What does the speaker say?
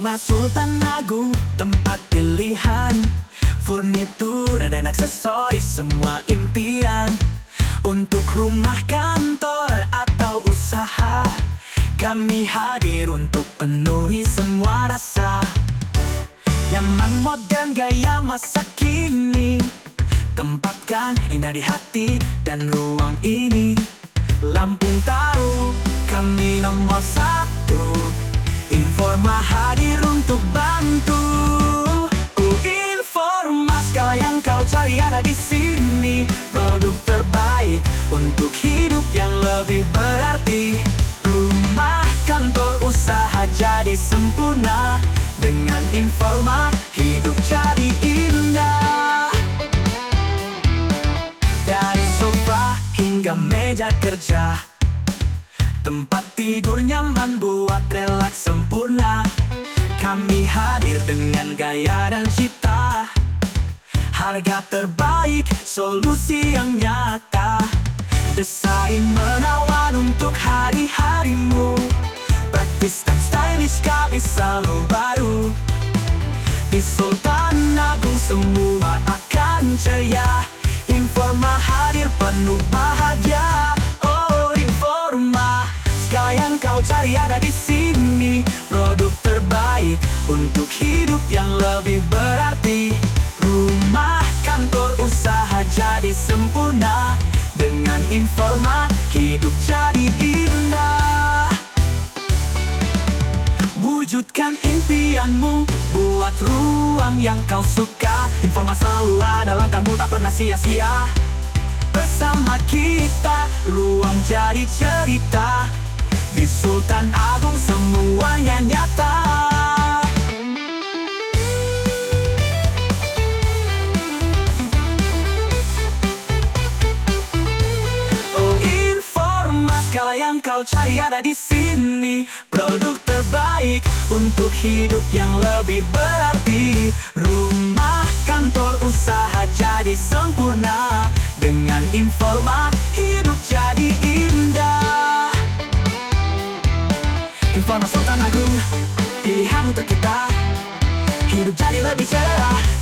Informa Sultan Agung, tempat pilihan furnitur dan aksesoris semua impian. Untuk rumah, kantor, atau usaha, kami hadir untuk penuhi semua rasa. Nyaman, modern, gaya masa kini, tempatkan indah di hati dan ruang ini. Lampung tahu, kami nomor satu. Informa hadir untuk bantu. Informa, segala yang kau cari ada di sini. Produk terbaik untuk hidup yang lebih berarti. Rumah, kantor, usaha jadi sempurna. Dengan Informa, hidup jadi indah. Dari sofa hingga meja kerja, tempat tidur nyaman buat relaks sempurna. Kami hadir dengan gaya dan cita. Harga terbaik, solusi yang nyata. Desain menawan untuk hari-harimu. Praktis dan stylish, kami selalu baru. Di Sultan Agung semua akan ceria. Informa hadir penuh bahagia. Oh, Informa, segala yang kau cari ada di sini. Produk terbaik untuk hidup yang lebih berarti. Rumah, kantor, usaha jadi sempurna. Dengan Informa, hidup jadi indah. Wujudkan impianmu, buat ruang yang kau suka. Informa selalu ada langkahmu, tak pernah sia-sia. Bersama kita, ruang jadi cerita. Di Sultan Agung semuanya nyata. Oh, Informa, segala yang kau cari ada di sini. Produk terbaik untuk hidup yang lebih berarti. Rumah, kantor, usaha jadi sempurna. Dengan Informa, hidup jadi indah. Informa Sultan Agung, pilihan untuk kita. Hidup jadi lebih cerah.